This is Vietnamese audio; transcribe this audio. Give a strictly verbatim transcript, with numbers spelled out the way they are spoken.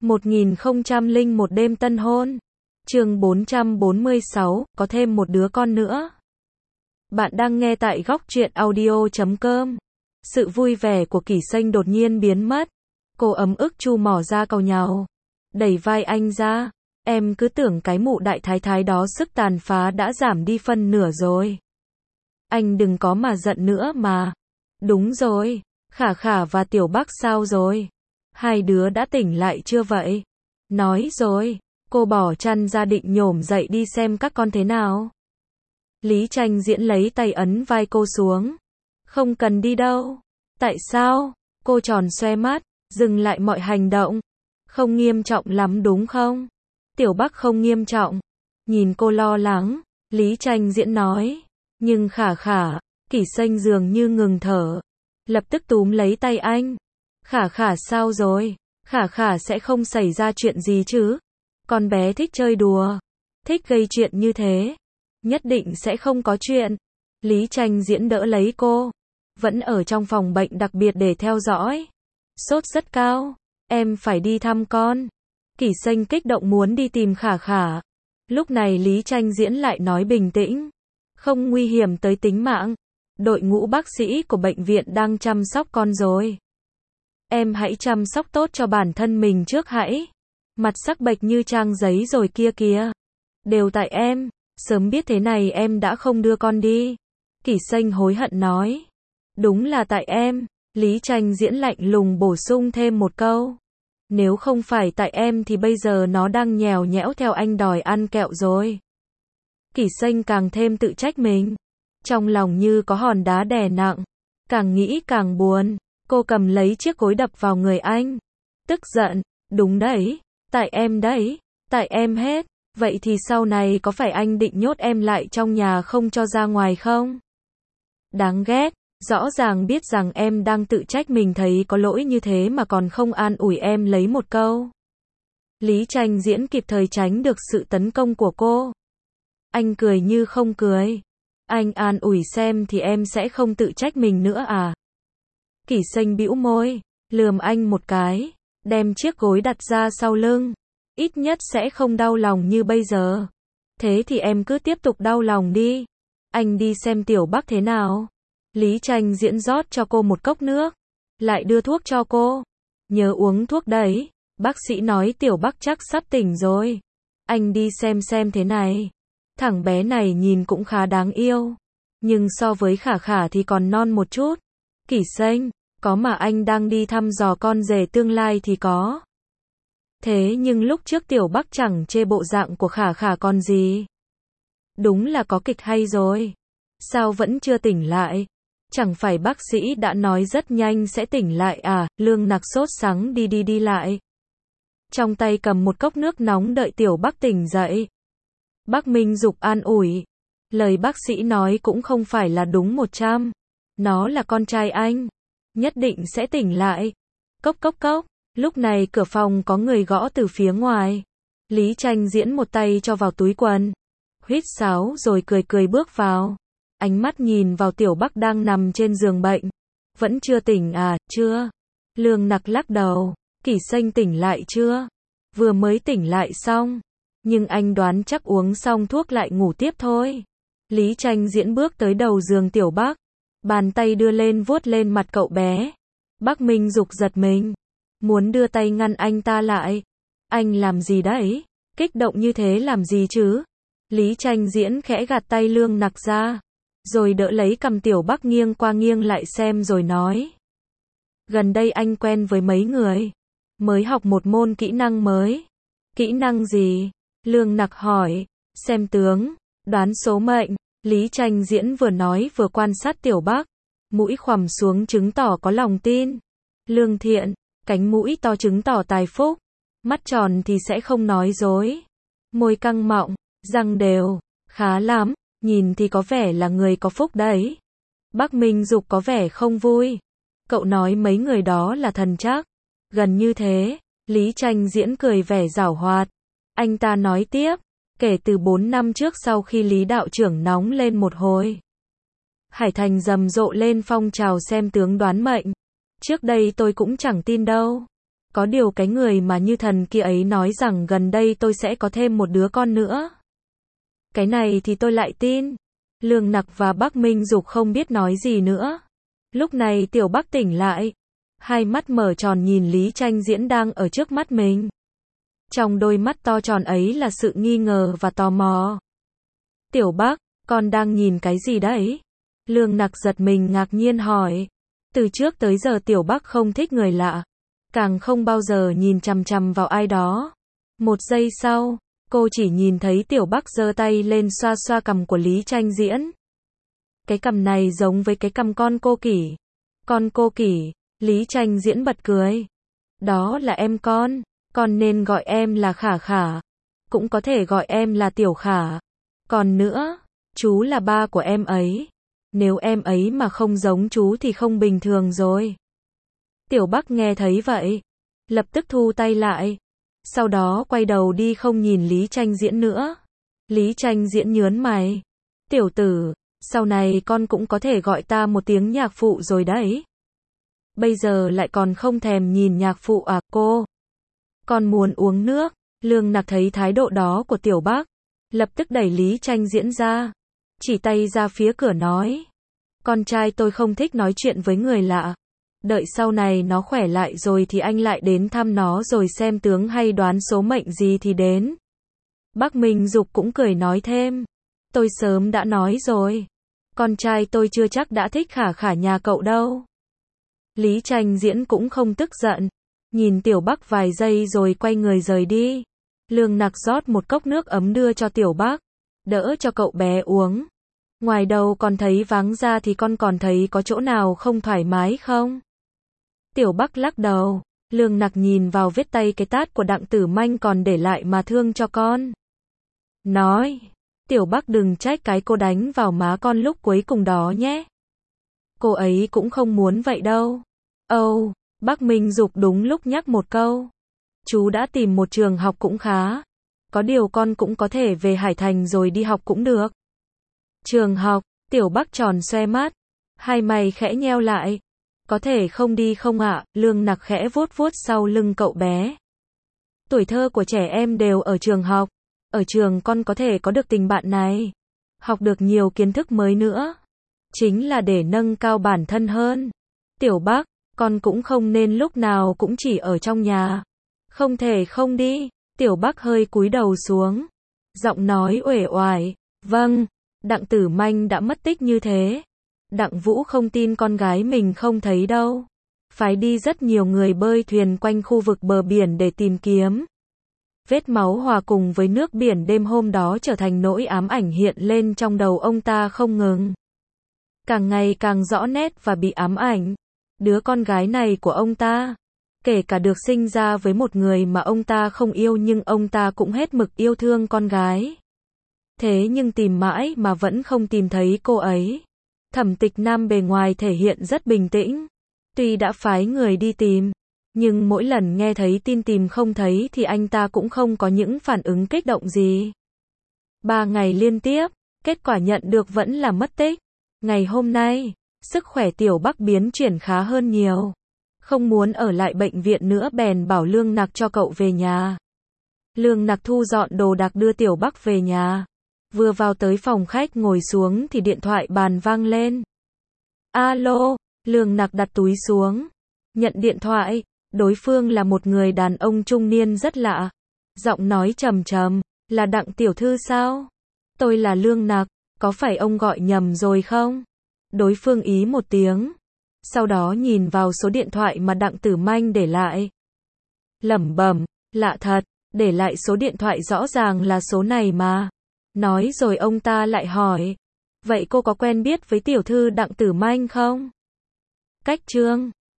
một nghìn không trăm lẻ một đêm tân hôn. Chương bốn trăm bốn mươi sáu, có thêm một đứa con nữa. Bạn đang nghe tại góc truyện audio chấm com. Sự vui vẻ của Kỷ Xanh đột nhiên biến mất. Cô ấm ức chu mỏ ra cầu nhào, đẩy vai anh ra. Em cứ tưởng cái mụ đại thái thái đó sức tàn phá đã giảm đi phân nửa rồi. Anh đừng có mà giận nữa mà. Đúng rồi, Khả Khả và Tiểu Bắc sao rồi? Hai đứa đã tỉnh lại chưa vậy? Nói rồi, cô bỏ chăn ra định nhổm dậy đi xem các con thế nào. Lý Tranh Diễn lấy tay ấn vai cô xuống. Không cần đi đâu. Tại sao? Cô tròn xoe mắt, dừng lại mọi hành động. Không nghiêm trọng lắm đúng không? Tiểu Bắc không nghiêm trọng. Nhìn cô lo lắng, Lý Tranh Diễn nói. Nhưng Khả Khả, Kỷ Xanh dường như ngừng thở. Lập tức túm lấy tay anh. Khả Khả sao rồi? Khả Khả sẽ không xảy ra chuyện gì chứ? Con bé thích chơi đùa, thích gây chuyện như thế. Nhất định sẽ không có chuyện. Lý Tranh Diễn đỡ lấy cô. Vẫn ở trong phòng bệnh đặc biệt để theo dõi. Sốt rất cao. Em phải đi thăm con. Kỷ Xanh kích động muốn đi tìm Khả Khả. Lúc này Lý Tranh Diễn lại nói bình tĩnh. Không nguy hiểm tới tính mạng. Đội ngũ bác sĩ của bệnh viện đang chăm sóc con rồi. Em hãy chăm sóc tốt cho bản thân mình trước hãy. Mặt sắc bệch như trang giấy rồi kia kìa. Đều tại em. Sớm biết thế này em đã không đưa con đi. Kỷ Xanh hối hận nói. Đúng là tại em. Lý Tranh Diễn lạnh lùng bổ sung thêm một câu. Nếu không phải tại em thì bây giờ nó đang nhèo nhẽo theo anh đòi ăn kẹo rồi. Kỷ Xanh càng thêm tự trách mình. Trong lòng như có hòn đá đè nặng. Càng nghĩ càng buồn. Cô cầm lấy chiếc gối đập vào người anh. Tức giận. Đúng đấy. Tại em đấy. Tại em hết. Vậy thì sau này có phải anh định nhốt em lại trong nhà không cho ra ngoài không? Đáng ghét. Rõ ràng biết rằng em đang tự trách mình thấy có lỗi như thế mà còn không an ủi em lấy một câu. Lý Tranh Diễn kịp thời tránh được sự tấn công của cô. Anh cười như không cười. Anh an ủi xem thì em sẽ không tự trách mình nữa à? Kỷ Xanh bĩu môi, lườm anh một cái, đem chiếc gối đặt ra sau lưng. Ít nhất sẽ không đau lòng như bây giờ. Thế thì em cứ tiếp tục đau lòng đi. Anh đi xem Tiểu Bắc thế nào. Lý Tranh Diễn rót cho cô một cốc nước. Lại đưa thuốc cho cô. Nhớ uống thuốc đấy. Bác sĩ nói Tiểu Bắc chắc sắp tỉnh rồi. Anh đi xem xem thế này. Thằng bé này nhìn cũng khá đáng yêu. Nhưng so với Khả Khả thì còn non một chút. Kỷ Xanh, có mà anh đang đi thăm dò con rể tương lai thì có. Thế nhưng lúc trước Tiểu Bắc chẳng chê bộ dạng của Khả Khả còn gì. Đúng là có kịch hay rồi. Sao vẫn chưa tỉnh lại? Chẳng phải bác sĩ đã nói rất nhanh sẽ tỉnh lại à? Lương Nặc sốt sắng đi đi đi lại. Trong tay cầm một cốc nước nóng đợi Tiểu Bắc tỉnh dậy. Bác Minh Dục an ủi. Lời bác sĩ nói cũng không phải là đúng một trăm. Nó là con trai anh. Nhất định sẽ tỉnh lại. Cốc cốc cốc. Lúc này cửa phòng có người gõ từ phía ngoài. Lý Tranh Diễn một tay cho vào túi quần. Huýt sáo rồi cười cười bước vào. Ánh mắt nhìn vào Tiểu Bắc đang nằm trên giường bệnh. Vẫn chưa tỉnh à? Chưa. Lương Nặc lắc đầu. Kỷ Xanh tỉnh lại chưa? Vừa mới tỉnh lại xong. Nhưng anh đoán chắc uống xong thuốc lại ngủ tiếp thôi. Lý Tranh Diễn bước tới đầu giường Tiểu Bắc. Bàn tay đưa lên vuốt lên mặt cậu bé. Bác Minh Dục giật mình. Muốn đưa tay ngăn anh ta lại. Anh làm gì đấy? Kích động như thế làm gì chứ? Lý Tranh Diễn khẽ gạt tay Lương Nặc ra. Rồi đỡ lấy cầm Tiểu Bắc nghiêng qua nghiêng lại xem rồi nói. Gần đây anh quen với mấy người. Mới học một môn kỹ năng mới. Kỹ năng gì? Lương Nặc hỏi. Xem tướng, đoán số mệnh. Lý Tranh Diễn vừa nói vừa quan sát Tiểu Bắc. Mũi khoằm xuống chứng tỏ có lòng tin. Lương thiện, cánh mũi to chứng tỏ tài phúc. Mắt tròn thì sẽ không nói dối. Môi căng mọng, răng đều. Khá lắm, nhìn thì có vẻ là người có phúc đấy. Bác Minh Dục có vẻ không vui. Cậu nói mấy người đó là thần chắc. Gần như thế. Lý Tranh Diễn cười vẻ giảo hoạt. Anh ta nói tiếp. Kể từ bốn năm trước sau khi Lý đạo trưởng nóng lên một hồi. Hải Thành rầm rộ lên phong trào xem tướng đoán mệnh. Trước đây tôi cũng chẳng tin đâu. Có điều cái người mà như thần kia ấy nói rằng gần đây tôi sẽ có thêm một đứa con nữa. Cái này thì tôi lại tin. Lương Nặc và Bắc Minh Dục không biết nói gì nữa. Lúc này Tiểu Bắc tỉnh lại. Hai mắt mở tròn nhìn Lý Tranh Diễn đang ở trước mắt mình. Trong đôi mắt to tròn ấy là sự nghi ngờ và tò mò. Tiểu Bắc, con đang nhìn cái gì đấy? Lương Nặc giật mình ngạc nhiên hỏi. Từ trước tới giờ Tiểu Bắc không thích người lạ. Càng không bao giờ nhìn chằm chằm vào ai đó. Một giây sau, cô chỉ nhìn thấy Tiểu Bắc giơ tay lên xoa xoa cằm của Lý Tranh Diễn. Cái cằm này giống với cái cằm con cô Kỷ. Con cô Kỷ, Lý Tranh Diễn bật cười. Đó là em con, con nên gọi em là Khả Khả. Cũng có thể gọi em là Tiểu Khả. Còn nữa, chú là ba của em ấy. Nếu em ấy mà không giống chú thì không bình thường rồi. Tiểu Bắc nghe thấy vậy, lập tức thu tay lại. Sau đó quay đầu đi không nhìn Lý Tranh Diễn nữa. Lý Tranh Diễn nhớn mày. Tiểu tử, sau này con cũng có thể gọi ta một tiếng nhạc phụ rồi đấy. Bây giờ lại còn không thèm nhìn nhạc phụ à cô? Con muốn uống nước. Lương Nặc thấy thái độ đó của Tiểu Bắc, lập tức đẩy Lý Tranh Diễn ra. Chỉ tay ra phía cửa nói. Con trai tôi không thích nói chuyện với người lạ. Đợi sau này nó khỏe lại rồi thì anh lại đến thăm nó rồi xem tướng hay đoán số mệnh gì thì đến. Bắc Minh Dục cũng cười nói thêm. Tôi sớm đã nói rồi. Con trai tôi chưa chắc đã thích Khả Khả nhà cậu đâu. Lý Tranh Diễn cũng không tức giận. Nhìn Tiểu Bắc vài giây rồi quay người rời đi. Lương Nặc rót một cốc nước ấm đưa cho Tiểu Bắc. Đỡ cho cậu bé uống. Ngoài đầu còn thấy váng ra thì con còn thấy có chỗ nào không thoải mái không? Tiểu Bắc lắc đầu. Lương Nặc nhìn vào vết tay cái tát của Đặng Tử Manh còn để lại mà thương cho con. Nói. Tiểu Bắc đừng trách cái cô đánh vào má con lúc cuối cùng đó nhé. Cô ấy cũng không muốn vậy đâu. Âu, oh, Bắc Minh Dục đúng lúc nhắc một câu. Chú đã tìm một trường học cũng khá. Có điều con cũng có thể về Hải Thành rồi đi học cũng được. Trường học, Tiểu Bắc tròn xoe mắt. Hai mày khẽ nheo lại. Có thể không đi không ạ? À? Lương Nặc khẽ vuốt vuốt sau lưng cậu bé. Tuổi thơ của trẻ em đều ở trường học. Ở trường con có thể có được tình bạn này. Học được nhiều kiến thức mới nữa. Chính là để nâng cao bản thân hơn. Tiểu Bắc, con cũng không nên lúc nào cũng chỉ ở trong nhà. Không thể không đi. Tiểu Bắc hơi cúi đầu xuống. Giọng nói uể oải. Vâng, Đặng Tử Manh đã mất tích như thế. Đặng Vũ không tin con gái mình không thấy đâu. Phái đi rất nhiều người bơi thuyền quanh khu vực bờ biển để tìm kiếm. Vết máu hòa cùng với nước biển đêm hôm đó trở thành nỗi ám ảnh hiện lên trong đầu ông ta không ngừng. Càng ngày càng rõ nét và bị ám ảnh. Đứa con gái này của ông ta, kể cả được sinh ra với một người mà ông ta không yêu nhưng ông ta cũng hết mực yêu thương con gái. Thế nhưng tìm mãi mà vẫn không tìm thấy cô ấy. Thẩm Tịch Nam bề ngoài thể hiện rất bình tĩnh. Tuy đã phái người đi tìm, nhưng mỗi lần nghe thấy tin tìm không thấy thì anh ta cũng không có những phản ứng kích động gì. Ba ngày liên tiếp, kết quả nhận được vẫn là mất tích. Ngày hôm nay, sức khỏe Tiểu Bắc biến chuyển khá hơn nhiều. Không muốn ở lại bệnh viện nữa bèn bảo Lương Nặc cho cậu về nhà. Lương Nặc thu dọn đồ đạc đưa Tiểu Bắc về nhà. Vừa vào tới phòng khách ngồi xuống thì điện thoại bàn vang lên. Alo, Lương Nặc đặt túi xuống. Nhận điện thoại, đối phương là một người đàn ông trung niên rất lạ. Giọng nói trầm trầm, là Đặng tiểu thư sao? Tôi là Lương Nặc, có phải ông gọi nhầm rồi không? Đối phương ý một tiếng. Sau đó nhìn vào số điện thoại mà Đặng Tử Manh để lại. Lẩm bẩm, lạ thật, để lại số điện thoại rõ ràng là số này mà. Nói rồi ông ta lại hỏi. Vậy cô có quen biết với tiểu thư Đặng Tử Manh không? Cách chương